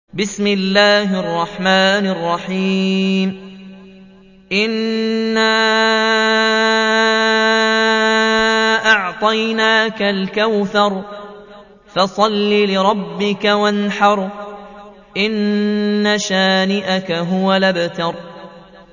بسم الله الرحمن الرحيم إنا أعطيناك الكوثر فصل لربك وانحر إن شانئك هو الأبتر